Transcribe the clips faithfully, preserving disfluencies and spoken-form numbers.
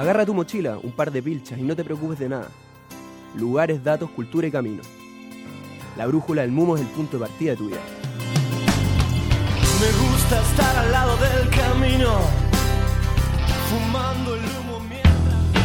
Agarra tu mochila, un par de pilchas y no te preocupes de nada. Lugares, datos, cultura y camino. La brújula del Mumo es el punto de partida de tu vida. Me gusta estar al lado del camino, fumando el humo mientras...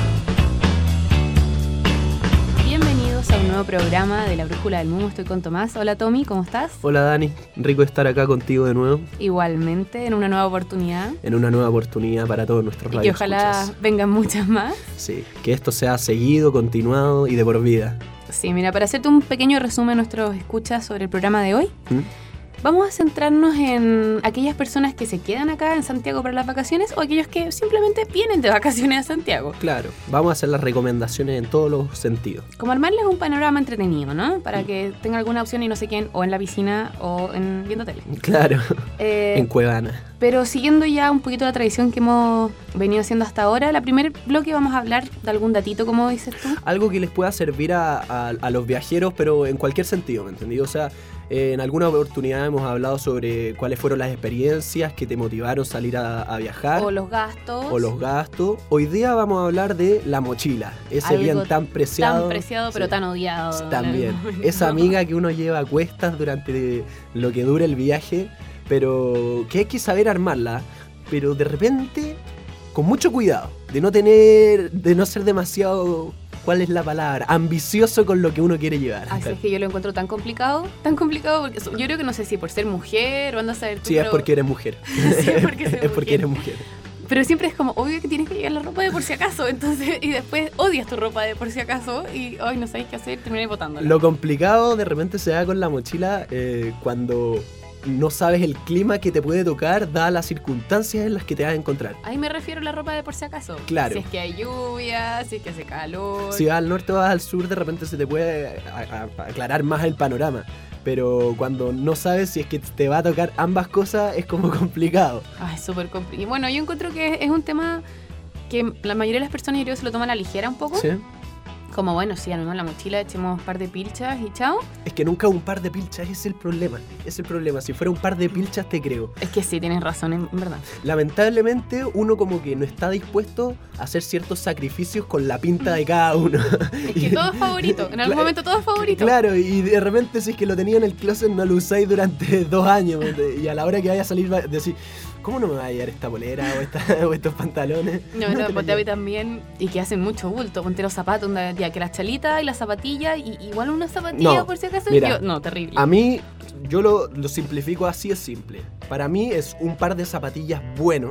Bienvenidos a un nuevo programa de La Brújula del Mumo. Estoy con Tomás. Hola Tommy, ¿cómo estás? Hola Dani, rico estar acá contigo de nuevo. Igualmente, en una nueva oportunidad. En una nueva oportunidad para todos nuestros Y que ojalá vengan muchas más. Sí, que esto sea seguido, continuado y de por vida. Sí, mira, para hacerte un pequeño resumen de nuestros escuchas sobre el programa de hoy, ¿Mm? vamos a centrarnos en aquellas personas que se quedan acá en Santiago para las vacaciones o aquellos que simplemente vienen de vacaciones a Santiago. Claro, vamos a hacer las recomendaciones en todos los sentidos. Como armarles un panorama entretenido, ¿no? Para que tengan alguna opción y no se queden o en la piscina o en viendo tele. Claro, Eh, en Cuevana. Pero siguiendo ya un poquito la tradición que hemos venido haciendo hasta ahora, la primer bloque vamos a hablar de algún datito, como dices tú. Algo que les pueda servir a, a, a los viajeros, pero en cualquier sentido, ¿me entendí? O sea, eh, en alguna oportunidad hemos hablado sobre cuáles fueron las experiencias que te motivaron a salir a, a viajar. O los gastos. O los gastos. Hoy día vamos a hablar de la mochila, ese Algo bien tan preciado. Tan preciado, pero sí, tan odiado. También. ¿No? Esa amiga que uno lleva a cuestas durante lo que dura el viaje, pero que hay que saber armarla, pero de repente con mucho cuidado, de no tener, de no ser demasiado, ¿cuál es la palabra? Ambicioso con lo que uno quiere llevar. Así es que yo lo encuentro tan complicado, tan complicado, porque yo creo que no sé si por ser mujer o anda a saber tú. Sí, pero... es porque eres mujer. Sí, es porque soy es porque mujer. eres mujer. Pero siempre es como, obvio que tienes que llevar la ropa de por si acaso, entonces, y después odias tu ropa de por si acaso y hoy no sabes qué hacer, terminas botándola. Lo complicado de repente se da con la mochila eh, cuando no sabes el clima que te puede tocar, dadas las circunstancias en las que te vas a encontrar. Ahí me refiero a la ropa de por si acaso. Claro. Si es que hay lluvia, si es que hace calor. Si vas al norte o vas al sur, de repente se te puede a- a- aclarar más el panorama. Pero cuando no sabes si es que te va a tocar ambas cosas, es como complicado. Ay, es súper complicado. Y bueno, yo encuentro que es un tema que la mayoría de las personas yo creo que se lo toman a la ligera un poco. ¿Sí? Como bueno, sí, armemos la mochila, echemos un par de pilchas y chao. Es que nunca un par de pilchas es el problema. Es el problema. Si fuera un par de pilchas, te creo. Es que sí, tienes razón, en verdad. Lamentablemente, uno como que no está dispuesto a hacer ciertos sacrificios con la pinta de cada uno. Es que todo es favorito. En algún Cla- momento todo es favorito. Claro, y de repente si es que lo tenía en el closet no lo usáis durante dos años. Y a la hora que vaya a salir, va a decir, ¿cómo no me va a llevar esta polera o, esta, o estos pantalones? No, te no, lo ponte a mí llevo. también. Y que hacen mucho bulto. Ponte los zapatos, onda, ya que las chalitas y las zapatillas. Y igual una zapatilla No, por si acaso. mira, yo- no, terrible. A mí, yo lo, lo simplifico así, es simple. Para mí es un par de zapatillas bueno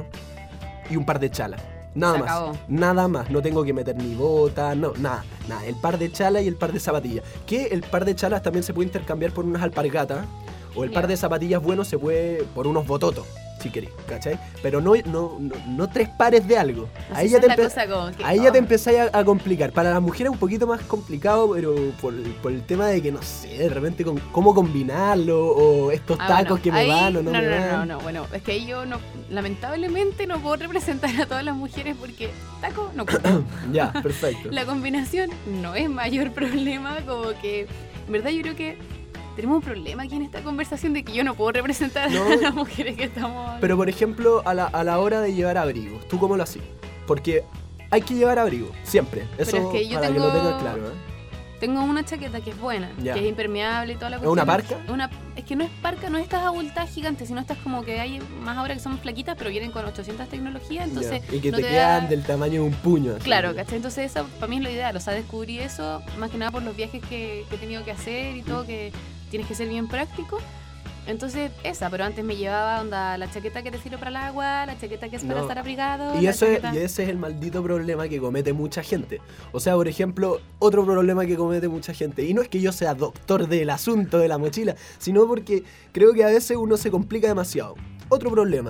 y un par de chalas. Nada Se más. acabó. Nada más. No tengo que meter ni botas, no, nada, nada. El par de chalas y el par de zapatillas. Que el par de chalas también se puede intercambiar por unas alpargatas. O el Ya. par de zapatillas buenos se puede por unos bototos, si querés, ¿cachai? Pero no, no, no, no tres pares de algo. Así Ahí ya esa te es la empe- cosa como que, Ahí ya te oh. empezáis a, a complicar. Para las mujeres es un poquito más complicado, pero por, por el tema de que, no sé, de repente con, cómo combinarlo, o estos Ah, tacos bueno, que me ahí- van o no, no, me no, van. no, no, bueno, es que ahí yo no, lamentablemente no puedo representar a todas las mujeres porque taco no ocupo. Ya, perfecto. La combinación no es mayor problema, como que, en verdad yo creo que tenemos un problema aquí en esta conversación de que yo no puedo representar No. a las mujeres que estamos... Pero por ejemplo, a la, a la hora de llevar abrigos, ¿tú cómo lo haces? Porque hay que llevar abrigo, siempre. Eso Pero es que yo para tengo- que lo tengas claro, ¿eh? Tengo una chaqueta que es buena, Ya. que es impermeable y toda la ¿Es cuestión. una parca? Es una- es que no es parca, no es estas abultadas gigantes, sino estas como que hay más ahora que son flaquitas, pero vienen con ochocientas tecnologías, entonces... Ya. Y que no te, te quedan da- del tamaño de un puño. así. Claro, ¿cachai? Entonces eso para mí es lo ideal, o sea, descubrí eso más que nada por los viajes que, que he tenido que hacer y todo, que tienes que ser bien práctico. Entonces esa, pero antes me llevaba onda la chaqueta que te sirve para el agua, la chaqueta que es para No. estar abrigado. Y, la eso es, chaqueta- y ese es el maldito problema que comete mucha gente. O sea, por ejemplo, otro problema que comete mucha gente. Y no es que yo sea doctor del asunto de la mochila, sino porque creo que a veces uno se complica demasiado. Otro problema.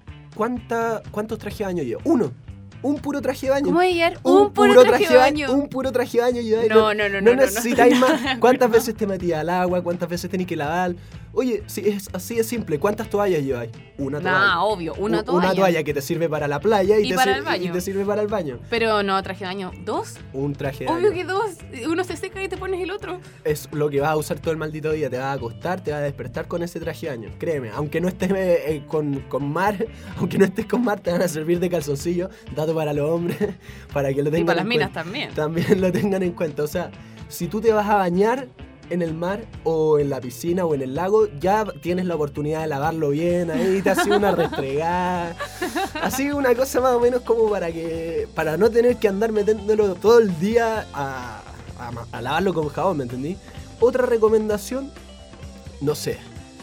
¿Cuánta, ¿Cuántos trajes de baño llevo? Uno. Un puro traje de baño. ¿Cómo voy a llevar un, puro traje de baño? Un puro traje de baño. y- No, no, no, no, No no, necesitáis no. más. ¿Cuántas veces te metías al agua? ¿Cuántas veces tenés que lavar? Oye, si es así de simple, ¿cuántas toallas lleváis? Una toalla. Nah, obvio, una U- toalla. Una toalla que te sirve para la playa y, Y te, para sir- el baño. y te sirve para el baño. Pero no, traje de baño. ¿Dos? Un traje de Obvio baño. que dos. Uno se seca y te pones el otro. Es lo que vas a usar todo el maldito día. Te vas a acostar, te vas a despertar con ese traje de baño. Créeme, aunque no estés eh, eh, con, con mar, aunque no estés con mar, te van a servir de calzoncillo. Dato para los hombres, para que lo tengan Y para las en minas cuenta. también. También lo tengan en cuenta. O sea, si tú te vas a bañar en el mar o en la piscina o en el lago, ya tienes la oportunidad de lavarlo bien, ahí te hace una restregada, así una cosa más o menos como para que para no tener que andar metiéndolo todo el día a, a, a lavarlo con jabón, ¿me entendí? Otra recomendación, no sé,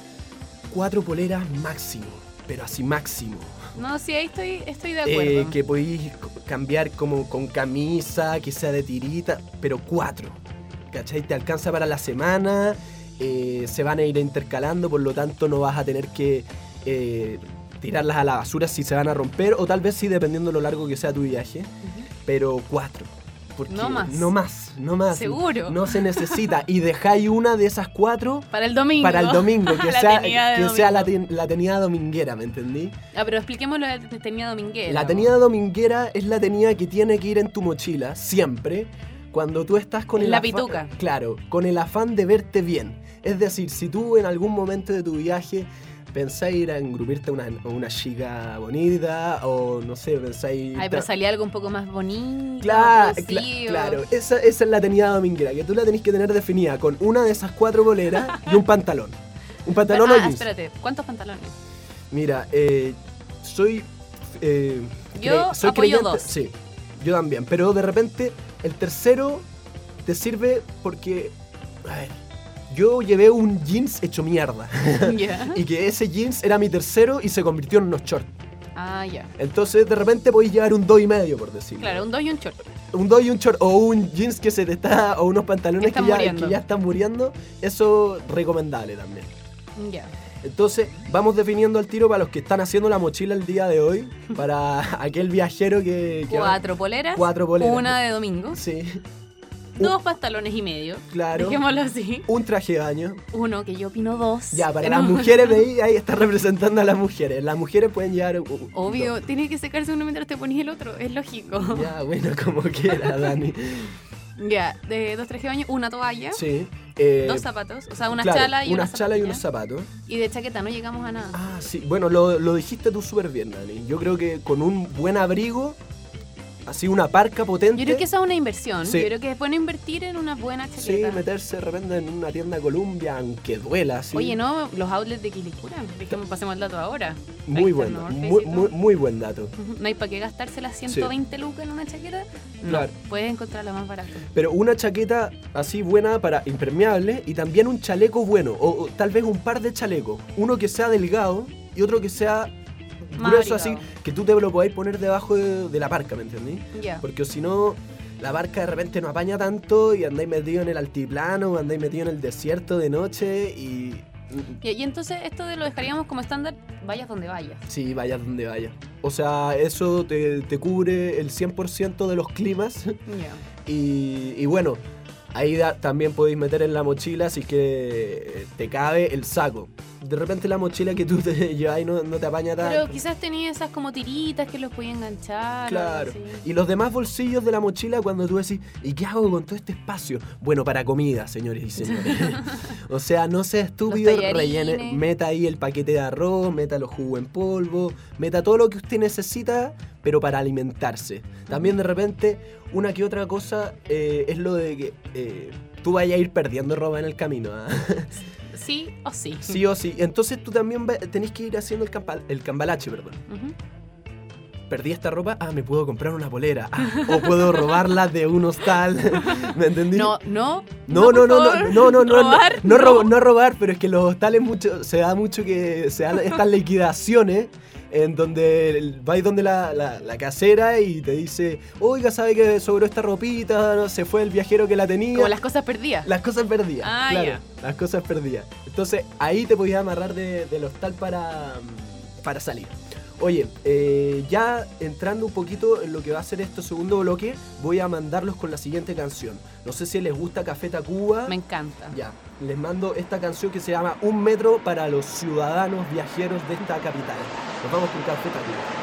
cuatro poleras máximo, pero así máximo. No, sí, ahí estoy, estoy de Eh, acuerdo. que podéis cambiar como con camisa, que sea de tirita, pero cuatro. ¿Cachai? Te alcanza para la semana, eh, se van a ir intercalando, por lo tanto no vas a tener que eh, tirarlas a la basura si se van a romper, o tal vez sí, dependiendo de lo largo que sea tu viaje, Ujú. pero cuatro. Porque No más. No más, no más. ¿Seguro? No se necesita. Y dejáis una de esas cuatro Para el domingo. para el domingo, que La sea, tenida de que sea la, domingo. ten- la tenida dominguera, ¿me entendí? Ah, pero expliquemos lo de tenida dominguera. La tenida dominguera es la tenida que tiene que ir en tu mochila, siempre, cuando tú estás con Es el la afán- pituca. Claro, con el afán de verte bien. Es decir, si tú en algún momento de tu viaje pensáis ir a engrupirte a una, a una chica bonita, o no sé, pensáis... Ay, pero salía algo un poco más bonito. Claro, producido. cla- claro. Esa, esa es la tenida dominguera, que tú la tenés que tener definida con una de esas cuatro boleras y un pantalón. Un pantalón o ah, jeans. espérate, ¿cuántos pantalones? Mira, eh, soy... eh, Yo cre- soy apoyo creyente- dos. Sí, yo también. Pero de repente el tercero te sirve porque... A ver, yo llevé un jeans hecho mierda. Ya. Y que ese jeans era mi tercero y se convirtió en unos shorts. Ah, ya. Entonces de repente podéis llevar un dos y medio, por decirlo. Claro, un dos y un short. Un dos y un short, o un jeans que se te está, o unos pantalones Están que ya, muriendo. que ya están muriendo. Eso recomendable también. Ya. Entonces, vamos definiendo al tiro para los que están haciendo la mochila el día de hoy, para aquel viajero que... que va- Cuatro poleras. Cuatro poleras. Una de domingo. Sí, Dos pantalones y medio. claro. Dejémoslo así. Un traje de baño. Uno, que yo opino dos. Ya, para Que las no- mujeres, veis, ahí está representando a las mujeres. Las mujeres pueden llevar... uh, uh, Obvio, tiene que secarse uno mientras te pones el otro. Es lógico. dos. Ya, bueno, como quiera, Dani. Ya, de dos trajes de baño, una toalla. Sí. eh, Dos zapatos. O sea, una claro, chala y una unas chalas y unos zapatilla. zapatos. Y de chaqueta no llegamos a nada. Ah, sí. Bueno, lo, lo dijiste tú súper bien, Dani. Yo creo que con un buen abrigo, así una parca potente... Yo creo que esa es una inversión. Sí. Yo creo que es bueno invertir en una buena Sí, chaqueta. meterse de repente en una tienda Columbia, aunque duela, sí. Oye, no, los outlets de Quilicura. Dejemos, pasemos el dato ahora. Muy Ahí bueno, está el North muy, Face y muy, todo. muy buen dato. Ujú, no hay para qué gastarse las ciento veinte lucas en una chaqueta. No, Claro. puedes encontrarla más barata. Pero una chaqueta así buena para impermeable y también un chaleco bueno, o, o tal vez un par de chalecos. Uno que sea delgado y otro que sea Más grueso así, abrigado. que tú te lo podáis poner debajo de, de la parca, ¿me entendí? Ya. Porque si no, la barca de repente no apaña tanto y andáis metido en el altiplano, o andáis metido en el desierto de noche y... Y, y entonces esto de lo dejaríamos como estándar, vayas donde vayas. Sí, vayas donde vayas. O sea, eso te, te cubre el cien por ciento de los climas. Ya. Y, y bueno, ahí da- también podéis meter en la mochila si es que te cabe el saco. De repente la mochila que tú te llevas no, no te apaña tanto. Pero quizás tenía esas como tiritas que los podía enganchar. o Claro. algo así. Y los demás bolsillos de la mochila cuando tú decís, ¿y qué hago con todo este espacio? Bueno, para comida, señores y señores. O sea, no sea estúpido, Los tallarines. rellene, meta ahí el paquete de arroz, meta los jugos en polvo, meta todo lo que usted necesita, pero para alimentarse. También de repente, una que otra cosa eh, es lo de que eh, tú vayas a ir perdiendo ropa en el camino. ¿ah? Sí o sí. Sí o sí. Entonces tú también va- tenés que ir haciendo el, campa- el cambalache, perdón. Ujú. Perdí esta ropa, ah, me puedo comprar una polera. Ah, o puedo robarla de un hostal. ¿Me entendí? No, no. No, no, por no, no, favor. no, no, no, Robar, no, no, robo- no robar, pero es que los hostales mucho, se da mucho que se dan estas liquidaciones en donde el- vais donde la, la, la casera y te dice, oiga, ¿sabe que sobró esta ropita? No, se fue el viajero que la tenía. Como las cosas perdidas. Las cosas perdidas, Ah, claro, ya. las cosas perdidas. Entonces ahí te podías amarrar de, del hostal para, para salir. Oye, eh, ya entrando un poquito en lo que va a ser este segundo bloque, voy a mandarlos con la siguiente canción. No sé si les gusta Café Tacuba. Me encanta. Ya, les mando esta canción que se llama Un Metro para los ciudadanos viajeros de esta capital. Nos vamos con Café Tacuba.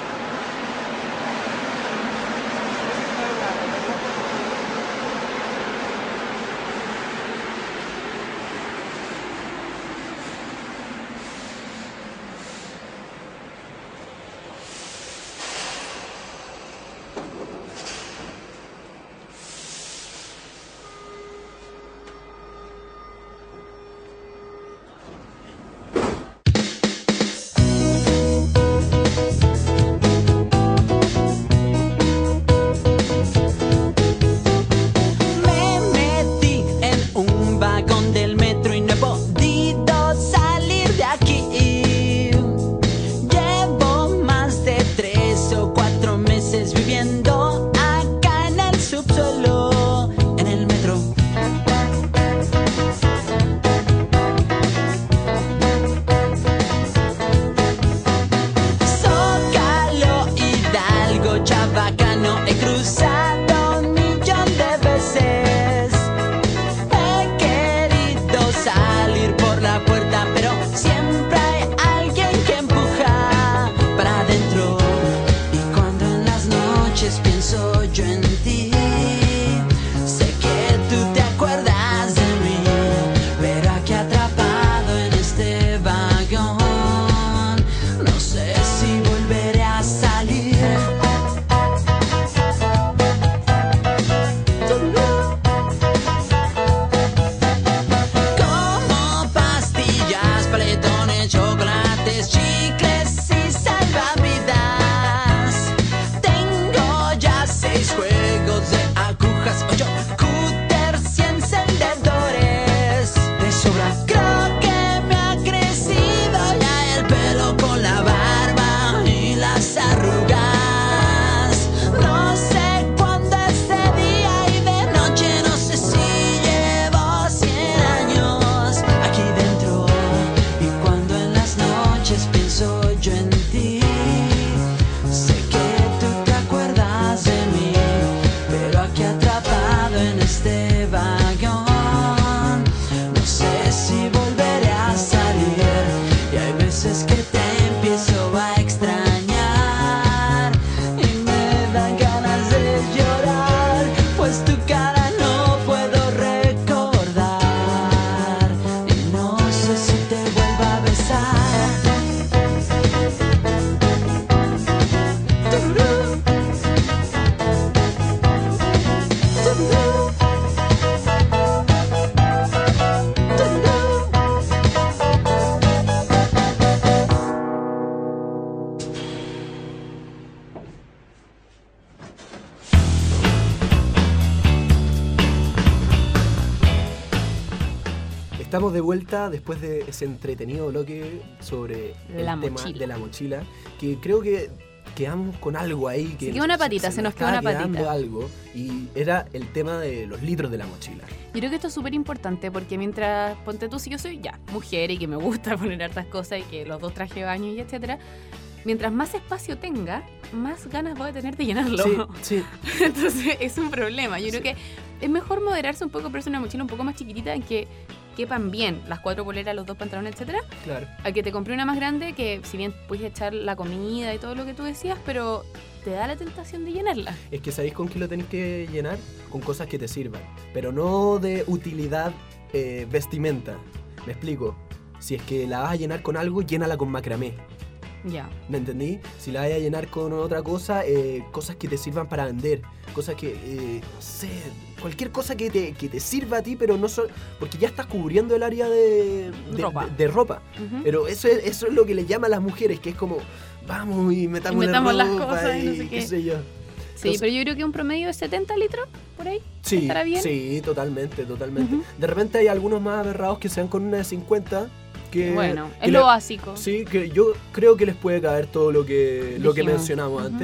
Estamos de vuelta después de ese entretenido bloque sobre la el tema mochila. de la mochila, que creo que quedamos con algo ahí. Que se quedó una patita, se, se nos quedó una patita. Algo, y era el tema de los litros de la mochila. Yo creo que esto es súper importante porque mientras, ponte tú, si yo soy ya mujer y que me gusta poner hartas cosas y que los dos trajes de baño y etcétera, mientras más espacio tenga, más ganas voy a tener de llenarlo. Sí, sí. Entonces es un problema. Yo sí. creo que es mejor moderarse un poco, pero es una mochila un poco más chiquitita en que quepan bien las cuatro poleras, los dos pantalones, etcétera. Claro. A que te compré una más grande que si bien puedes echar la comida y todo lo que tú decías, pero te da la tentación de llenarla. Es que ¿sabéis con qué lo tenéis que llenar? Con cosas que te sirvan, pero no de utilidad eh, vestimenta. Me explico. Si es que la vas a llenar con algo, llénala con macramé. Ya. ¿Me entendí? Si la vas a llenar con otra cosa, eh, cosas que te sirvan para vender, cosas que, eh, no sé, cualquier cosa que te, que te sirva a ti, pero no solo, porque ya estás cubriendo el área de, de ropa. De, de ropa. Uh-huh. Pero eso es, eso es lo que le llama a las mujeres, que es como, vamos y metamos, y metamos la las ropa cosas y y no sé qué. qué sé yo. Sí, Entonces, pero yo creo que un promedio de setenta litros, por ahí, sí, estará bien. Sí, totalmente, totalmente. Uh-huh. De repente hay algunos más aberrados que sean con una de cincuenta. Que, bueno, que es le, lo básico. Sí, que yo creo que les puede caer todo lo que, lo que Dijimos. mencionamos Uh-huh. antes.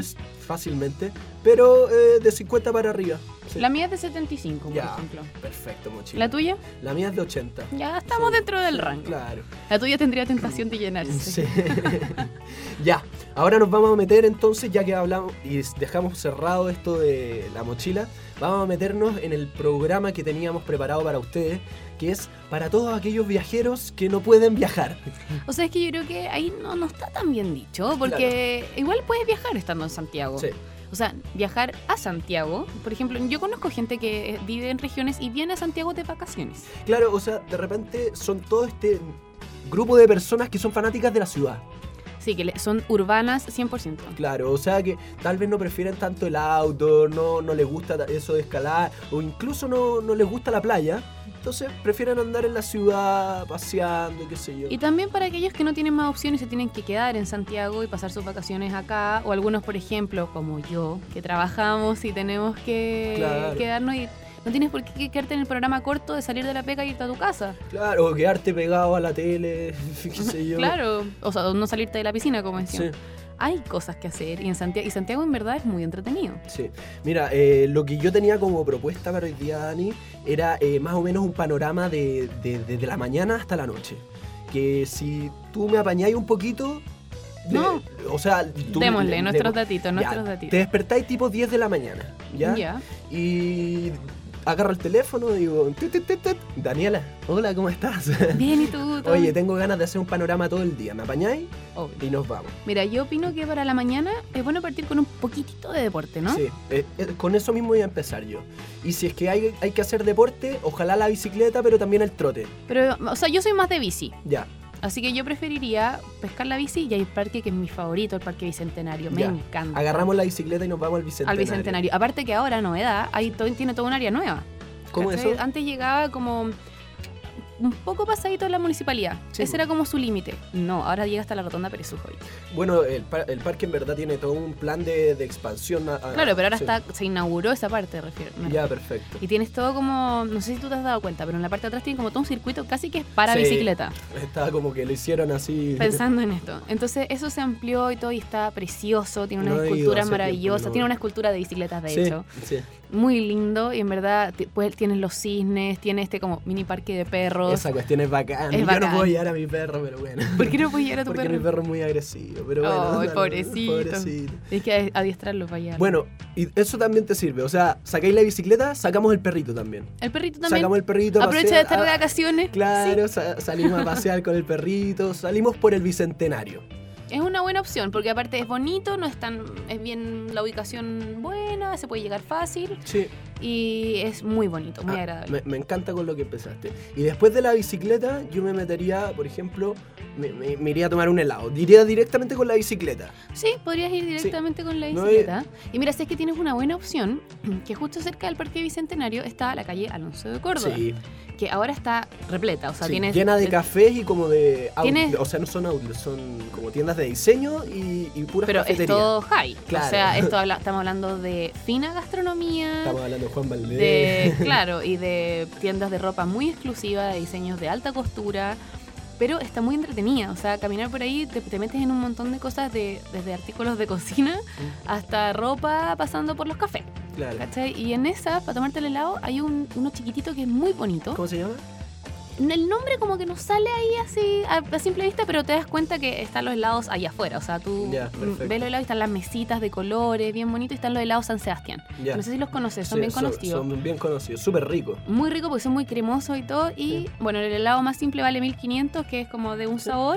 fácilmente, pero eh, de cincuenta para arriba. Sí. La mía es de setenta y cinco, por Ya, ejemplo. perfecto, mochila. ¿La tuya? La mía es de ochenta. Ya estamos Sí, dentro del sí, rango. Claro. La tuya tendría tentación de llenarse. Sí. Ya, ahora nos vamos a meter entonces, ya que hablamos y dejamos cerrado esto de la mochila, vamos a meternos en el programa que teníamos preparado para ustedes, que es para todos aquellos viajeros que no pueden viajar. O sea, es que yo creo que ahí no, no está tan bien dicho, porque igual puedes viajar estando en Santiago. Sí. O sea, viajar a Santiago, por ejemplo, yo conozco gente que vive en regiones y viene a Santiago de vacaciones. Claro, o sea, de repente son todo este grupo de personas que son fanáticas de la ciudad. Sí, que le- son urbanas cien por ciento. Claro, o sea que tal vez no prefieren tanto el outdoor, no, no les gusta ta- eso de escalar, o incluso no, no les gusta la playa. Entonces prefieren andar en la ciudad, paseando, qué sé yo. Y también para aquellos que no tienen más opciones y se tienen que quedar en Santiago y pasar sus vacaciones acá, o algunos, por ejemplo, como yo, que trabajamos y tenemos que Claro. quedarnos y no tienes por qué quedarte en el programa corto de salir de la pega y irte a tu casa. Claro, o quedarte pegado a la tele, qué sé yo. Claro, o sea, no salirte de la piscina, como Sí, decían. Hay cosas que hacer y en Santiago, y Santiago en verdad es muy entretenido. sí. Mira, eh, lo que yo tenía como propuesta para hoy día, Dani, era eh, más o menos un panorama de, de, desde la mañana hasta la noche. Que si tú me apañáis un poquito... de- No. O sea, tú... Démosle le- nuestros le- datitos, ya, nuestros Te datitos. despertáis tipo diez de la mañana, ¿ya? Ya. Y agarro el teléfono y digo, tut, tut, tut, tut, Daniela, hola, ¿cómo estás? Bien, ¿y tú? ¿Todo? Oye, tengo ganas de hacer un panorama todo el día, ¿me apañáis? Obvio. Y nos vamos. Mira, yo opino que para la mañana es bueno partir con un poquitito de deporte, ¿no? Sí, eh, eh, con eso mismo voy a empezar yo. Y si es que hay, hay que hacer deporte, ojalá la bicicleta, pero también el trote. Pero, o sea, yo soy más de bici. Ya, Así que yo preferiría pescar la bici y hay un parque que es mi favorito, el Parque Bicentenario. Me ya. encanta. Agarramos la bicicleta y nos vamos al Bicentenario. Al Bicentenario. Aparte que ahora, novedad, ahí todo, tiene toda un área nueva. ¿Cómo ¿Cachai? eso? Antes llegaba como un poco pasadito de la municipalidad. Sí, Ese po. era como su límite. No, ahora llega hasta la rotonda Pérez Ujoy. Bueno, el, par- el parque en verdad tiene todo un plan de, de expansión. a- a- Claro, pero ahora sí. está, se inauguró esa parte, refiero. me Ya, refiero. perfecto. Y tienes todo como, no sé si tú te has dado cuenta, pero en la parte de atrás tiene como todo un circuito casi que es para Sí. bicicleta. Estaba como que lo hicieron así. Pensando en esto. Entonces eso se amplió y todo y está precioso, tiene unas No he ido esculturas hace maravillosas, tiempo, no. tiene una escultura de bicicletas de Sí, hecho. sí. Muy lindo y en verdad ti- pues, tienes los cisnes, tiene este como mini parque de perros. Esa cuestión es bacán. Es Yo bacán. no puedo llevar a mi perro, pero bueno. ¿Por qué no puedes llevar a tu Porque perro? mi perro es muy agresivo, pero bueno. Ay, no, pobrecito. pobrecito. Tienes que adiestrarlo para allá. Bueno, y eso también te sirve. O sea, sacáis la bicicleta, sacamos el perrito también. el perrito también. Sacamos el perrito a Aprovecha de pasear, estar de ah, vacaciones. Claro, sa- salimos a pasear con el perrito, salimos por el Bicentenario. Sí. Es una buena opción porque aparte es bonito, no es tan, es bien la ubicación buena, se puede llegar fácil Sí. y es muy bonito, muy Ah, agradable. Me, me encanta con lo que empezaste. Y después de la bicicleta, yo me metería, por ejemplo, me, me- me iría a tomar un helado. Iría directamente con la bicicleta. Sí, podrías ir directamente con la No bicicleta. Y mira, si es que tienes una buena opción, que justo cerca del Parque Bicentenario está la calle Alonso de Córdoba, Sí. que ahora está repleta, o sea, Sí, tienes... llena de eh, cafés y como de out- Tienes- o sea, no son outlets, son como tiendas de diseño y, y puras Pero es cafeterías. todo high. Claro. O sea, esto habla- estamos hablando de fina gastronomía, Estamos hablando de Juan Valdés. de, claro, y de tiendas de ropa muy exclusiva, de diseños de alta costura, pero está muy entretenida. O sea, caminar por ahí te, te metes en un montón de cosas, de, desde artículos de cocina hasta ropa, pasando por los cafés. Claro. ¿Cachai? Y en esa, para tomarte el helado, hay un, uno chiquitito que es muy bonito. ¿Cómo se llama? El nombre como que no sale ahí así a, a simple vista, pero te das cuenta que están los helados allá afuera. O sea, tú Ya, mm, perfecto. ves los helados y están las mesitas de colores, bien bonitos, y están los helados San Sebastián. Ya. No sé si los conoces, son Sí, bien conocidos. Son bien conocidos, súper ricos. Muy rico porque son muy cremosos y todo. Y Sí. bueno, el helado más simple vale mil quinientos, que es como de un sabor.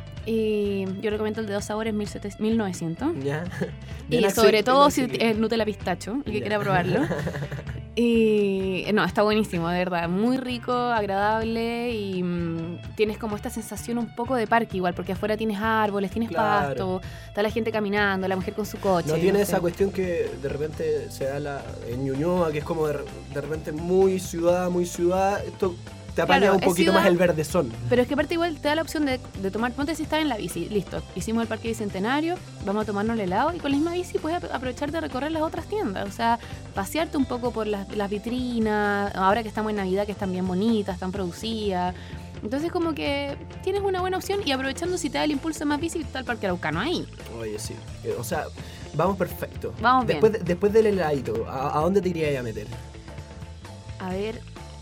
Y yo recomiendo el de dos sabores, mil setecientos, mil novecientos. Ya. Y Bien sobre accesible, todo si accesible. es Nutella pistacho, el que Ya. quiera probarlo. Y no, está buenísimo, de verdad. Muy rico, agradable y mm, tienes como esta sensación un poco de parque igual, porque afuera tienes árboles, tienes Claro. pasto, está la gente caminando, la mujer con su coche. No tiene sé. esa cuestión que de repente se da la, en Ñuñoa, que es como de, re- de repente muy ciudad, muy ciudad. Esto te apaña Claro, un es poquito más ciudad. el verdezón. Pero es que aparte igual te da la opción de, de tomar, ponte si estás en la bici, listo, hicimos el parque bicentenario, vamos a tomarnos el helado y con la misma bici puedes ap- aprovechar de recorrer las otras tiendas, o sea, pasearte un poco por las, las vitrinas, ahora que estamos en Navidad que están bien bonitas, están producidas, Entonces como que tienes una buena opción y aprovechando si te da el impulso de más bici, está el Parque Araucano ahí. Oye, sí. Eh, O sea, vamos perfecto. Vamos bien. después, de- después del heladito, ¿a, a dónde te irías a meter? A ver,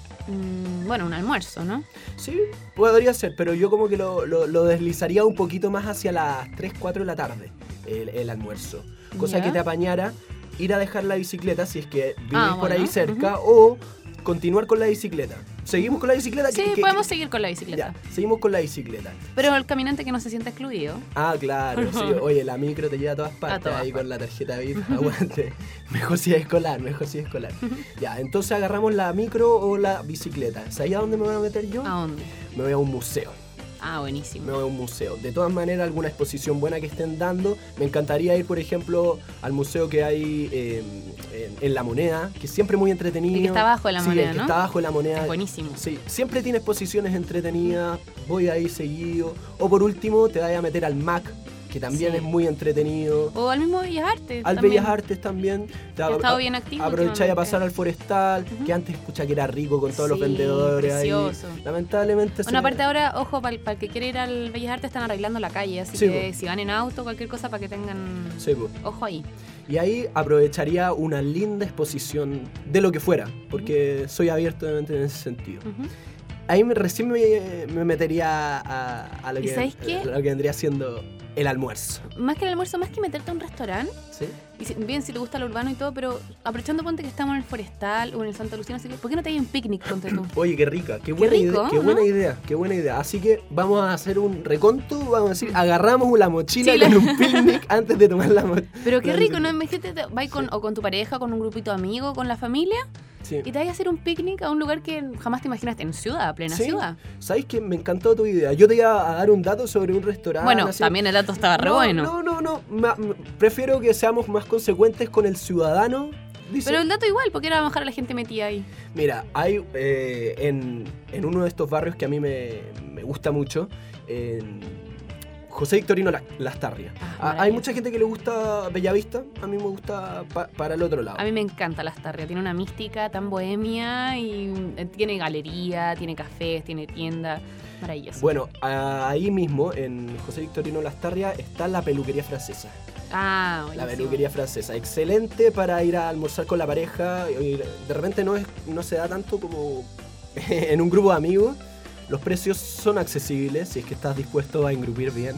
mm, bueno, un almuerzo, ¿no? Sí, podría ser, pero yo como que lo, lo- lo deslizaría un poquito más hacia las tres, cuatro de la tarde, el, el almuerzo. Cosa Ya. que te apañara ir a dejar la bicicleta si es que vives Ah, por bueno, ahí cerca o continuar con la bicicleta. ¿Seguimos con la bicicleta? Sí, ¿Qué- qué- podemos qué- seguir con la bicicleta. Ya, seguimos con la bicicleta. Pero el caminante que no se sienta excluido. Ah, claro, sí. Oye, la micro te lleva a todas partes todas ahí con partes. la tarjeta V I P. Aguante. Mejor si es escolar, mejor si es escolar. Ya, entonces agarramos la micro o la bicicleta. ¿Sabes a dónde me voy a meter yo? ¿A dónde? Me voy a un museo. Ah, buenísimo. Me voy a un museo. De todas maneras, alguna exposición buena que estén dando. Me encantaría ir, por ejemplo, al museo que hay eh, en, en La Moneda, que es siempre muy entretenido. El que está abajo de La Sí, Moneda, el que ¿no? está abajo de La Moneda. Es buenísimo. Sí, siempre tiene exposiciones entretenidas. Voy ahí seguido. O por último, te vayas a meter al M A C, que también Sí. es muy entretenido. O al mismo Bellas Artes. Al también. Bellas Artes también. Te Ha ab- estado a- bien activo Aprovecháis a últimamente. pasar al Forestal, que antes escucha que era rico con todos los Sí, vendedores precioso. ahí. Lamentablemente se- Bueno, aparte ahora, ojo, para el que quiere ir al Bellas Artes están arreglando la calle, así Sí, que po. si van en auto, cualquier cosa, para que tengan Sí, pues. ojo ahí. Y ahí aprovecharía una linda exposición de lo que fuera, porque soy abierto de mente en ese sentido. Ujú. Ahí me, recién me, me metería a, a lo, ¿Y que, sabes qué? a lo que vendría siendo el almuerzo. Más que el almuerzo, más que meterte a un restaurante, ¿Sí? y si- bien si te gusta lo urbano y todo, pero aprovechando ponte que estamos en el Forestal o en el Santa Lucía, no sé qué, ¿por qué no te hay un picnic ponte tú? Oye, qué rica, qué buena, rico, idea, qué ¿no? buena idea, qué buena idea. Así que vamos a hacer un reconto, vamos a decir, agarramos la mochila Sí, la- con un picnic antes de tomar la mochila. Pero qué rico, ¿no? Imagínate, te- vas con, o con tu pareja, con un grupito de amigos, con la familia, Sí. y te vas a hacer un picnic a un lugar que jamás te imaginaste, en ciudad, plena Sí. ciudad. ¿Sabes qué? Me encantó tu idea. Yo te iba a dar un dato sobre un restaurante. Bueno, así. también el dato estaba re no, bueno. No, no, no. Ma- m- prefiero que seamos más consecuentes con el ciudadano. Dice. Pero el dato igual, porque era bajar a la gente metida ahí. Mira, hay eh, en, en uno de estos barrios que a mí me, me gusta mucho, en José Victorino La- Lastarria. Ah, Ah, maravilla. hay mucha gente que le gusta Bellavista, a mí me gusta pa- para el otro lado. A mí me encanta Lastarria, tiene una mística tan bohemia y eh, tiene galería, tiene cafés, tiene tienda, maravilloso. Bueno, a- ahí mismo, en José Victorino Lastarria, está la peluquería francesa. Ah, La buenísimo. peluquería francesa, excelente para ir a almorzar con la pareja. y De repente no, es, no se da tanto como en un grupo de amigos. Los precios son accesibles si es que estás dispuesto a engrupir bien.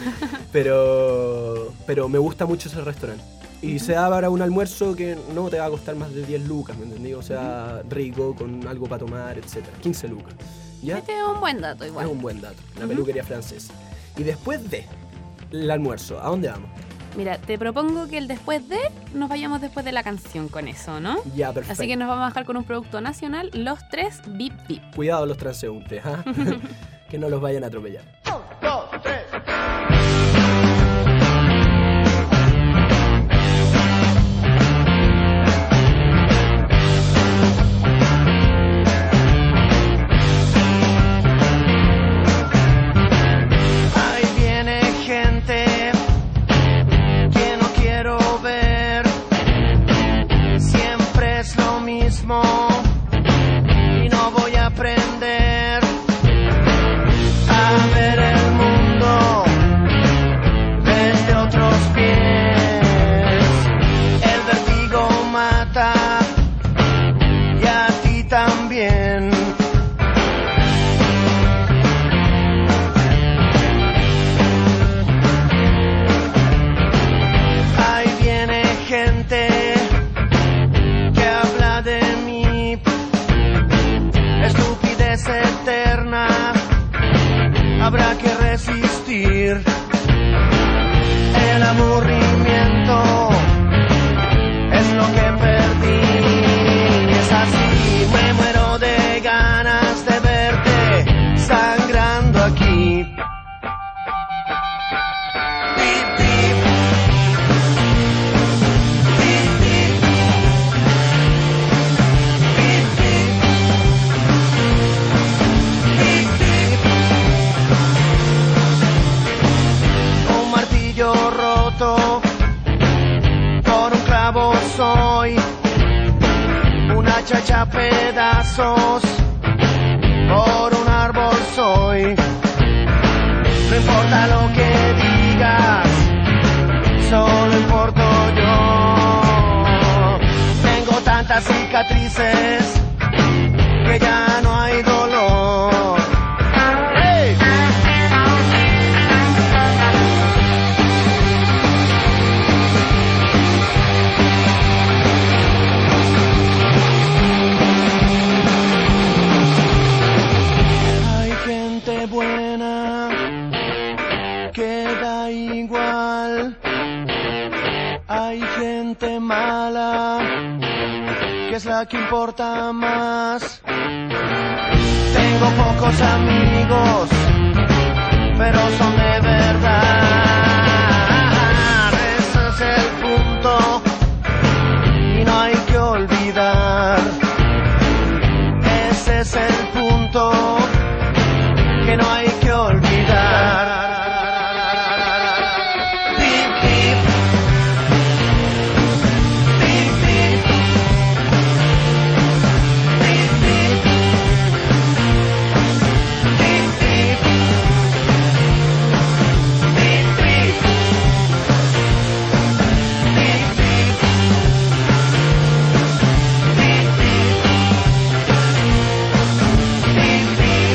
pero, pero me gusta mucho ese restaurante. Y se da para un almuerzo que no te va a costar más de diez lucas, ¿me entendí? O sea, rico, con algo para tomar, etcétera. quince lucas. ¿Ya? Este es un buen dato igual. Es un buen dato, la Ujú. peluquería francesa. Y después de el almuerzo, ¿a dónde vamos? Mira, te propongo que el después de nos vayamos después de la canción con eso, ¿no? Ya, perfecto. Así que nos vamos a bajar con un producto nacional, los tres Bip Bip. Cuidado los transeúntes, ¿ah? Que no los vayan a atropellar. Ahí viene gente que no quiero ver. Siempre es lo mismo y no voy a aprender a ver el mundo desde otros pies. El vértigo mata y a ti también. Ahí viene gente que habla de mí, estupidez eterna, habrá que resistir el aburrimiento, es lo que perdí, es así, me muero de ganas de verte sangrando aquí. Beep, beep. Beep, beep. Beep, beep. Beep, beep. Un martillo roto, por un clavo soy, una chacha pedazos, por un árbol soy. soy. No importa lo que digas, solo importo yo. Tengo tantas cicatrices que ya no hay dolor. ¡Hey! Hay gente buena que da igual. Hay gente mala que es la que importa más. Tengo pocos amigos, pero son de verdad. Ese es el punto y no hay que olvidar. Ese es el punto que no hay que olvidar. Pip, pip. Pip, pip. Pip, pip. Pip, pip. Pip, pip. Pip, pip. Pip, pip. Pip, pip.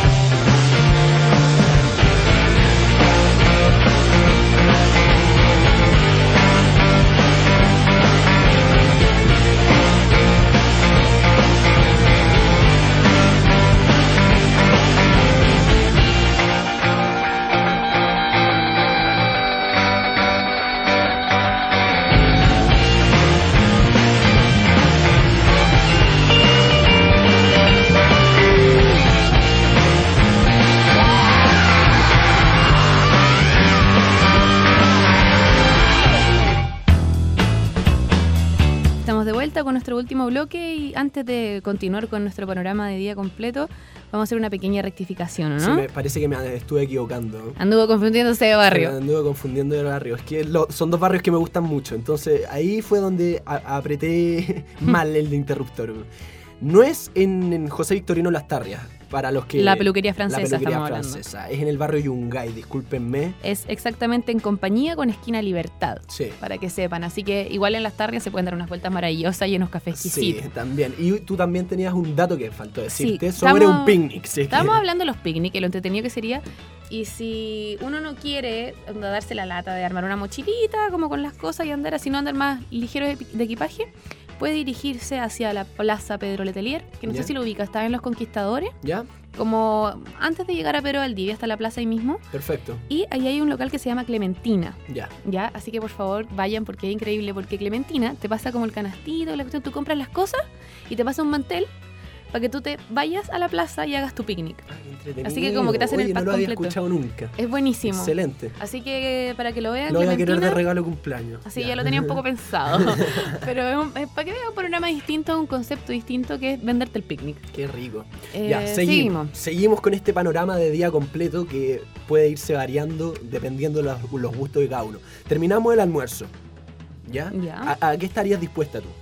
Estamos de vuelta con nuestro último bloque y antes de continuar con nuestro panorama de día completo, vamos a hacer una pequeña rectificación, ¿no? Sí, me parece que me estuve equivocando. Anduvo confundiéndose de barrio. Sí, anduve confundiendo de barrio. Es que lo- son dos barrios que me gustan mucho. Entonces ahí fue donde a- apreté mal el interruptor. No es en, en José Victorino Lastarria, para los que... La peluquería francesa La peluquería estamos hablando. francesa. Es en el barrio Yungay, discúlpenme. Es exactamente en compañía con esquina Libertad, Sí. para que sepan. Así que igual en las tardes se pueden dar unas vueltas maravillosas y unos cafés Sí, exquisitos. también. Y tú también tenías un dato que faltó decirte Sí, sobre estamos- un picnic. Sí, Estábamos que- hablando de los picnic, lo entretenido que sería. Y si uno no quiere onda, darse la lata de armar una mochilita, como con las cosas y andar así, no andar más ligero de, de equipaje, puede dirigirse hacia la Plaza Pedro Letelier, que no Ya. sé si lo ubica, está en Los Conquistadores, ¿Ya? como antes de llegar a Pedro Valdivia, hasta la plaza ahí mismo. Perfecto. Y ahí hay un local que se llama Clementina. Ya. ¿Ya? Así que por favor vayan porque es increíble, porque Clementina te pasa como el canastito, la cuestión, tú compras las cosas y te pasa un mantel para que tú te vayas a la plaza y hagas tu picnic. Ay, qué entretenido. Así que como que te hacen el Oye, pack no lo había completo. escuchado nunca. Es buenísimo. Excelente. Así que para que lo vean, Lo voy a querer de Clementina, regalo cumpleaños. así ya. lo tenía un poco pensado. Pero es, un- es para que vean un panorama distinto, un concepto distinto que es venderte el picnic. Qué rico. Eh, Ya, seguimos. seguimos. con este panorama de día completo que puede irse variando dependiendo de los, los gustos de cada uno. Terminamos el almuerzo. ¿Ya? Ya. ¿A, a qué estarías dispuesta tú?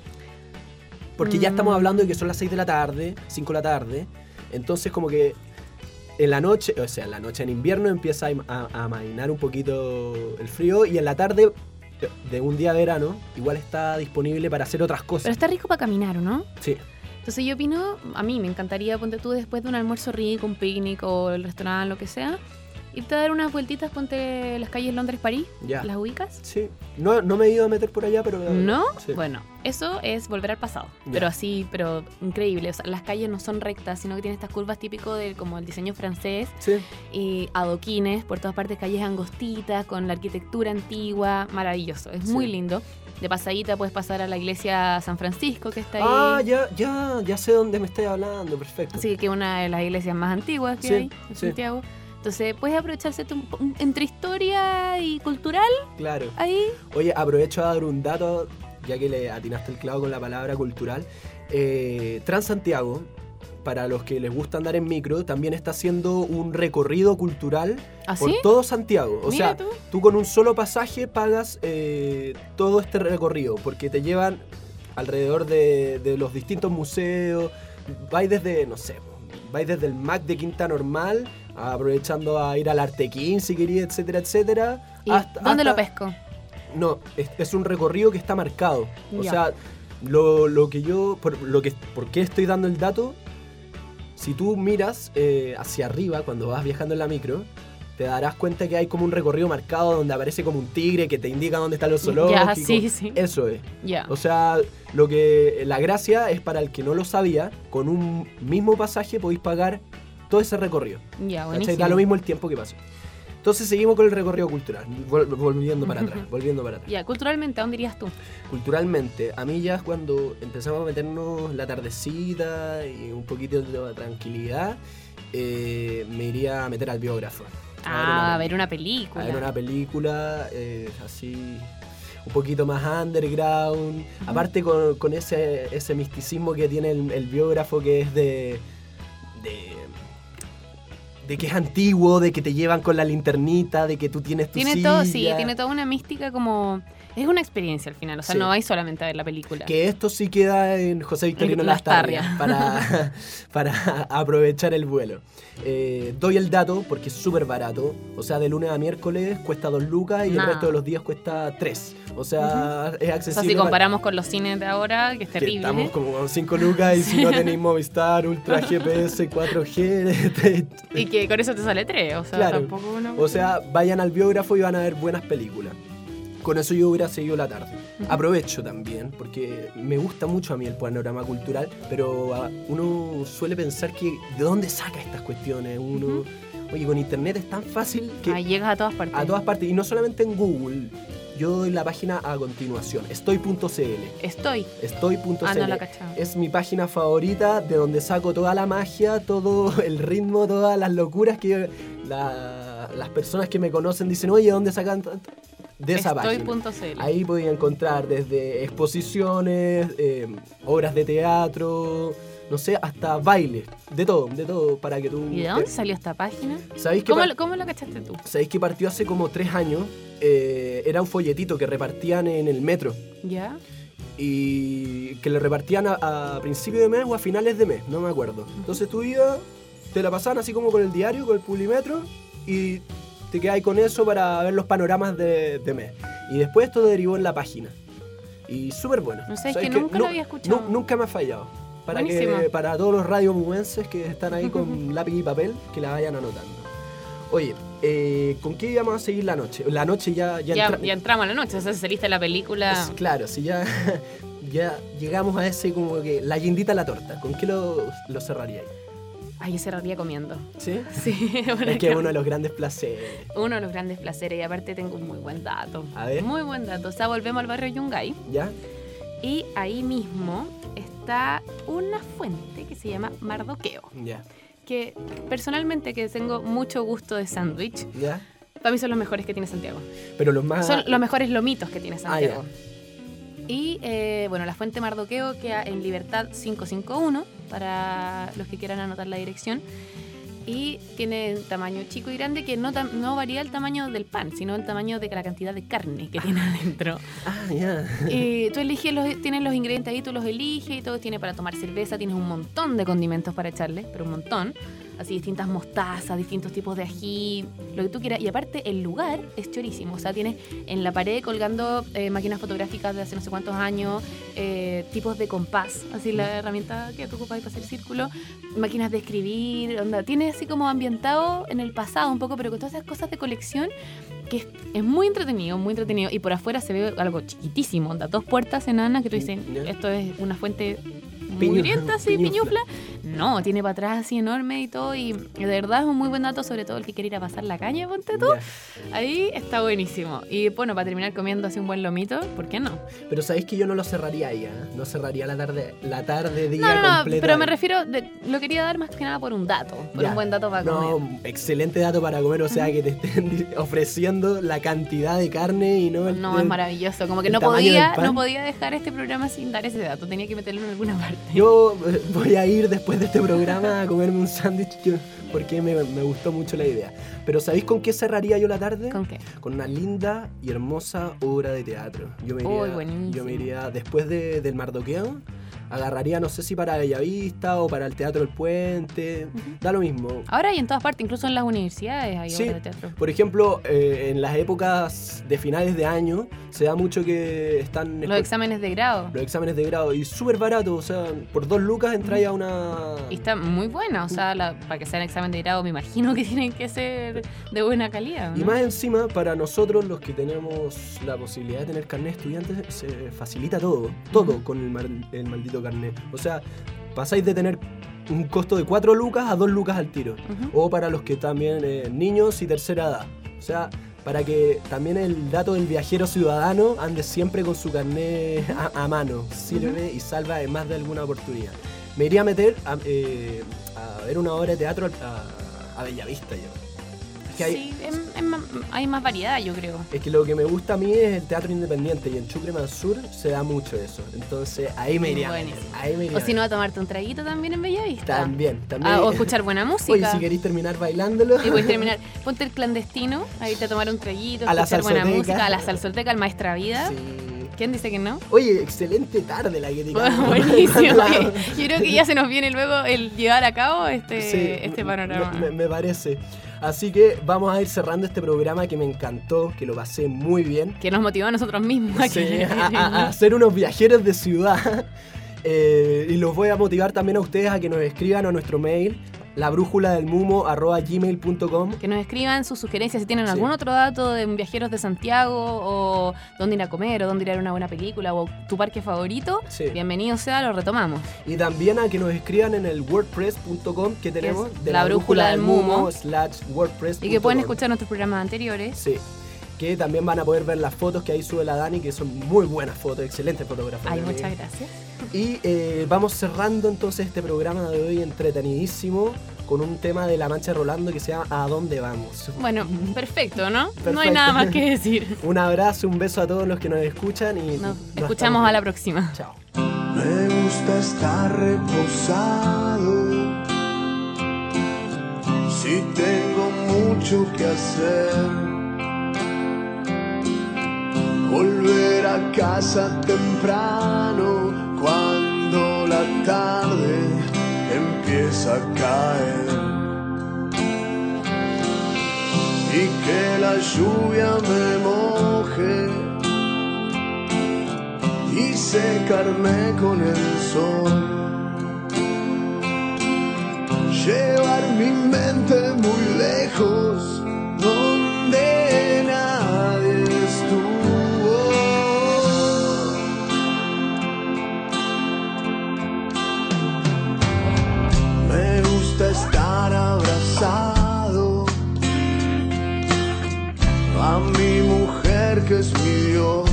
Porque ya Mm. estamos hablando de que son las seis de la tarde, cinco de la tarde. Entonces como que en la noche, o sea, en la noche en invierno empieza a, a, a amainar un poquito el frío y en la tarde de un día de verano igual está disponible para hacer otras Pero cosas. está rico para caminar, ¿o no? Sí. Entonces yo opino, a mí me encantaría, ponte tú después de un almuerzo rico, un picnic o el restaurante, lo que sea, irte a dar unas vueltitas, ponte las calles Londres-París, Ya. ¿las ubicas? Sí. No, no me he ido a meter por allá, pero... ¿No? Sí. Bueno, eso es volver al pasado. Ya. Pero así, pero increíble. O sea, las calles no son rectas, sino que tienen estas curvas típico del como el diseño francés Sí. y adoquines, por todas partes calles angostitas, con la arquitectura antigua, maravilloso. Es muy Sí. lindo. De pasadita puedes pasar a la iglesia San Francisco, que está ahí. Ah, ya, ya, ya sé dónde me estás hablando, perfecto. Así que una de las iglesias más antiguas que Sí, hay en sí. Santiago. Entonces puedes aprovecharse tu- un- entre historia y cultural Claro. ahí. Oye, aprovecho a dar un dato, ya que le atinaste el clavo con la palabra cultural. Eh, Transantiago, para los que les gusta andar en micro, también está haciendo un recorrido cultural por ¿Así? todo Santiago. O Mira sea, tú. tú con un solo pasaje pagas eh, todo este recorrido, porque te llevan alrededor de, de los distintos museos, vais desde, no sé, vais desde el Mac de Quinta Normal, aprovechando a ir al Artequín si quería, etcétera, etcétera. ¿Y hasta, dónde hasta- lo pesco? No, es, es un recorrido que está marcado. O Ya. sea, lo, lo que yo, por, lo que, ¿por qué estoy dando el dato? Si tú miras eh, hacia arriba cuando vas viajando en la micro, te darás cuenta que hay como un recorrido marcado donde aparece como un tigre que te indica dónde están los zoológicos. Ya, sí, sí. Eso es. Ya. O sea, lo que la gracia es para el que no lo sabía, con un mismo pasaje podéis pagar todo ese recorrido. Ya, ¿Cachai? buenísimo. Da lo mismo el tiempo que pasó. Entonces seguimos con el recorrido cultural, vol- volviendo para atrás, volviendo para atrás. Ya, culturalmente, ¿a dónde irías tú? Culturalmente, a mí ya es cuando empezamos a meternos la tardecita y un poquito de tranquilidad, eh, me iría a meter al biógrafo. Ah, a ver una A película. ver una película eh, así un poquito más underground. Aparte con, con ese, ese misticismo que tiene el, el biógrafo, que es de, de... de que es antiguo, de que te llevan con la linternita, de que tú tienes tu Tiene todo, sí, silla. tiene toda una mística como... Es una experiencia al final, o sea, Sí. no vais solamente a ver la película. Que esto sí queda en José Victorino En Lastarria Lastarria. para, para aprovechar el vuelo. Eh, doy el dato porque es súper barato. O sea, de lunes a miércoles cuesta dos lucas y Nah. el resto de los días cuesta tres. O sea, es O accesible. sea, si para- comparamos con los cines de ahora, que es que terrible. estamos como con cinco lucas y si no tenéis Movistar, Ultra G P S, cuatro G. te- Y que con eso te sale tres, o sea, Claro. tampoco uno... O sea, vayan al biógrafo y van a ver buenas películas. Con eso yo hubiera seguido la tarde. Aprovecho también, porque me gusta mucho a mí el panorama cultural, pero ah, uno suele pensar que ¿de dónde saca estas cuestiones? Uno, oye, con internet es tan fácil que Ahí llegas a todas partes. a todas partes, y no solamente en Google. Yo doy la página a continuación, estoy punto c l. Estoy. Estoy punto Ah, c l. no la cachaba. Es mi página favorita de donde saco toda la magia, todo el ritmo, todas las locuras que la- las personas que me conocen dicen, oye, ¿dónde sacan tanto? De esa página. Estoy.cl. Ahí podía encontrar desde exposiciones, eh, obras de teatro, no sé, hasta bailes, de todo, de todo para que tú... ¿Y de dónde salió esta página? ¿Sabéis que ¿Cómo, par- lo- ¿Cómo lo cachaste tú? ¿Sabéis que partió hace como tres años? Eh, era un folletito que repartían en el metro. ¿Ya? Y que le repartían a, a principio de mes o a finales de mes, no me acuerdo. Entonces tú ibas, te la pasaban así como con el diario, con el Publimetro, y te quedas con eso para ver los panoramas de, de mes. Y después esto derivó en la página. Y súper bueno. No sé, es ¿Sabes que qué? nunca lo había escuchado. nu- nunca me ha fallado. Para, que, Buenísimo. para todos los radiobuenses que están ahí con lápiz y papel, que la vayan anotando. Oye, eh, ¿con qué íbamos a seguir la noche? La noche ya... Ya, Ya, entra- ya entramos a la noche, o sea, saliste de la película... es- claro, si ya, ya llegamos a ese como que la guindita a la torta, ¿con qué lo, lo cerraría? Ay, yo cerraría comiendo. ¿Sí? Sí, Es que es uno de los grandes placeres. uno de los grandes placeres y aparte tengo un muy buen dato. A ver. Muy buen dato. O sea, volvemos al barrio Yungay ¿Ya? y ahí mismo está una fuente que se llama Mardoqueo. Ya. Que personalmente que tengo mucho gusto de sándwich, ¿Ya? para mí son los mejores que tiene Santiago. Pero los más... Son los mejores lomitos que tiene Ah, Santiago. Y eh, bueno, la fuente Mardoqueo queda en Libertad quinientos cincuenta y uno, para los que quieran anotar la dirección. Y tiene tamaño chico y grande, que no, tam- no varía el tamaño del pan, sino el tamaño de la cantidad de carne que tiene adentro. Ah, ya. Y tú eliges, los, tienes los ingredientes ahí, tú los eliges y todo. Tiene para tomar cerveza, tienes un montón de condimentos para echarle, pero un montón. Así distintas mostazas, distintos tipos de ají, lo que tú quieras. Y aparte el lugar es chorísimo, o sea, tienes en la pared colgando eh, máquinas fotográficas de hace no sé cuántos años, eh, tipos de compás, así la herramienta que tú ocupas para hacer círculo, máquinas de escribir, onda, tiene así como ambientado en el pasado un poco, pero con todas esas cosas de colección que es, es muy entretenido, muy entretenido. Y por afuera se ve algo chiquitísimo, onda, dos puertas enanas que tú dices, Ya. esto es una fuente Piñu- mugrienta, así, piñufla. piñufla. No, tiene para atrás así enorme y todo. Y de verdad es un muy buen dato, sobre todo el que quiere ir a pasar la caña, ponte tú. Ya. Ahí está buenísimo. Y bueno, para terminar comiendo así un buen lomito, ¿por qué no? Pero sabéis que yo no lo cerraría ahí, ¿eh? No cerraría la tarde, la tarde, día No, no, no, completo pero me ahí. refiero, de- lo quería dar más que nada por un dato, por Ya. un buen dato para No, comer. excelente dato para comer, o sea, que te estén di- ofreciendo la cantidad de carne y no el... No, el- es maravilloso. Como que el no tamaño podía, del pan. no podía dejar este programa sin dar ese dato. Tenía que meterlo en alguna parte. Yo eh, voy a ir después de este programa a comerme un sándwich yo- porque me, me gustó mucho la idea. Pero ¿sabéis con qué cerraría yo la tarde? ¿Con qué? Con una linda y hermosa obra de teatro. Yo me Uy, iría, buenísimo. yo me iría después de- del Mardoqueo agarraría, no sé si para Bellavista o para el Teatro del Puente, uh-huh. da lo mismo. Ahora hay en todas partes, incluso en las universidades hay sí, obras de teatro. Por ejemplo, eh, en las épocas de finales de año se da mucho que están... Los exámenes de grado. Los exámenes de grado, y súper barato, o sea, por dos lucas entráis uh-huh. a una... Y está muy buena, o sea, la, para que sea un examen de grado me imagino que tienen que ser de buena calidad, ¿no? Y más encima, para nosotros los que tenemos la posibilidad de tener carnet de estudiantes, se facilita todo, todo uh-huh. con el, mar, el maldito carnet. O sea, pasáis de tener un costo de cuatro lucas a dos lucas al tiro. Uh-huh. O para los que también, eh, niños y tercera edad. O sea, para que también el dato del viajero ciudadano ande siempre con su carnet a, a mano. Sirve uh-huh. y salva en más de alguna oportunidad. Me iría a meter a, eh, a ver una obra de teatro a, a Bellavista yo. Es que hay, sí, es, es más, hay más variedad, yo creo. Es que lo que me gusta a mí es el teatro independiente, y en Chucre Mansur se da mucho eso. Entonces ahí me iría. Bueno, ahí me iría. O si no, a tomarte un traguito también en Bellavista. También, también. Ah, o escuchar buena música. Oye, si queréis terminar bailándolo. Y puedes terminar, ponte el clandestino, a irte a tomar un traguito, a escuchar buena música, a la salsolteca, al Maestra Vida. Sí. ¿Quién dice que no? Oye, excelente tarde la que te bueno, buenísimo. Oye, yo creo que ya se nos viene luego el llevar a cabo este, sí, este panorama. Me, me parece. Así que vamos a ir cerrando este programa que me encantó, que lo pasé muy bien. Que nos motivó a nosotros mismos. Sí, a, a, a ser unos viajeros de ciudad. Eh, y los voy a motivar también a ustedes a que nos escriban a nuestro mail, la brújula del mumo arroba gmail punto com. Que nos escriban sus sugerencias si tienen sí. algún otro dato de viajeros de Santiago, o dónde ir a comer, o dónde ir a ver una buena película, o tu parque favorito. Sí. Bienvenido sea, lo retomamos. Y también a que nos escriban en el wordpress punto com que tenemos, de la, la brújula del mumo slash wordpress. Y que pueden escuchar nuestros programas anteriores. Sí. Que también van a poder ver las fotos que ahí sube la Dani, que son muy buenas fotos, excelentes fotógrafas. Ay, muchas gracias. Y eh, vamos cerrando entonces este programa de hoy entretenidísimo con un tema de La Mancha Rolando que se llama ¿A dónde vamos? Bueno, perfecto, ¿no? Perfecto. No hay nada más que decir. Un abrazo, un beso a todos los que nos escuchan y nos escuchamos a la próxima. Chao. Me gusta estar reposado, si tengo mucho que hacer. Volver a casa temprano cuando la tarde empieza a caer y que la lluvia me moje y secarme con el sol. Llevar mi mente muy lejos donde nadie estuvo. Estar abrazado a mi mujer que es mi Dios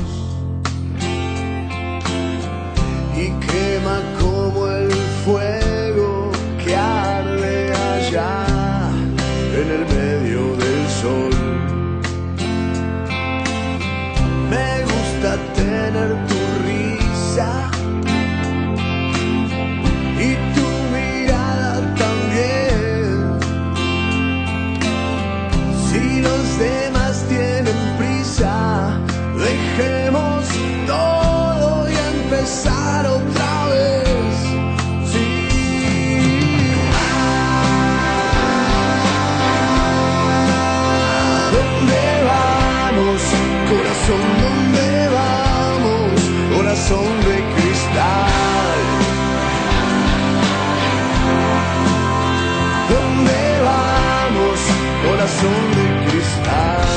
y quema como el fuego que arde allá en el medio del sol. Me gusta tener tu risa y tu los demás tienen prisa, dejemos todo y empezar otra vez. Sí. ¿Dónde vamos, corazón? ¿Dónde vamos, corazón de cristal? ¿Dónde vamos, corazón de cristal?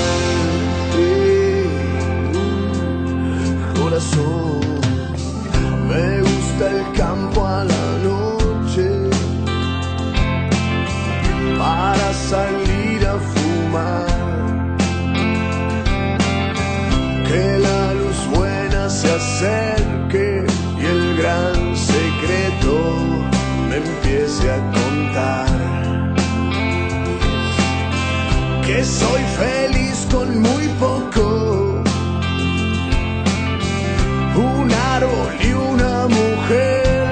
Corazón, me gusta el campo a la noche para salir a fumar, que la luz buena se acerque y el gran secreto me empiece a contar. Que soy feliz con muy poco, un árbol y una mujer,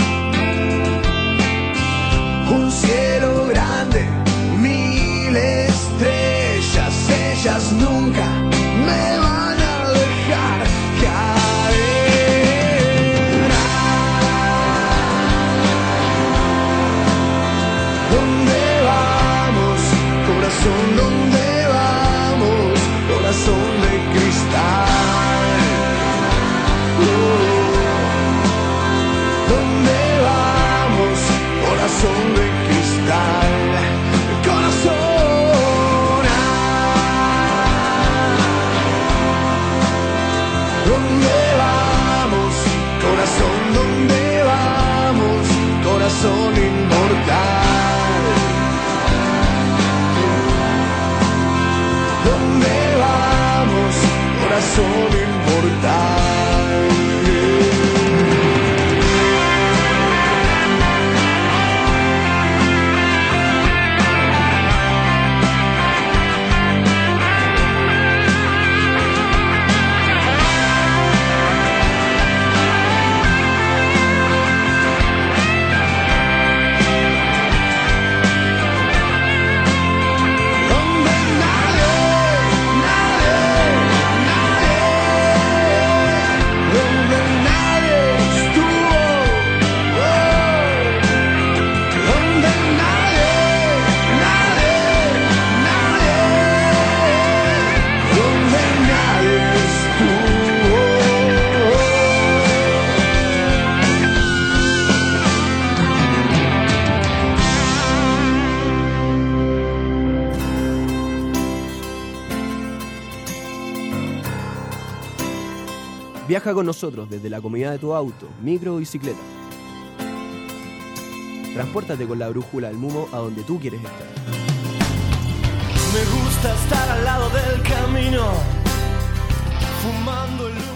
un cielo grande, mil estrellas, ellas nunca me van a dejar caer. corazón de cristal. Oh, ¿dónde vamos? Corazón de cristal. Corazón, ah, ¿dónde vamos? Corazón, ¿dónde vamos? Corazón inmortal. ¿Dónde vamos? Corazón inmortal. Viaja con nosotros desde la comodidad de tu auto, micro o bicicleta. Transpórtate con la brújula del Mumo a donde tú quieres estar. Me gusta estar al lado del camino, fumando el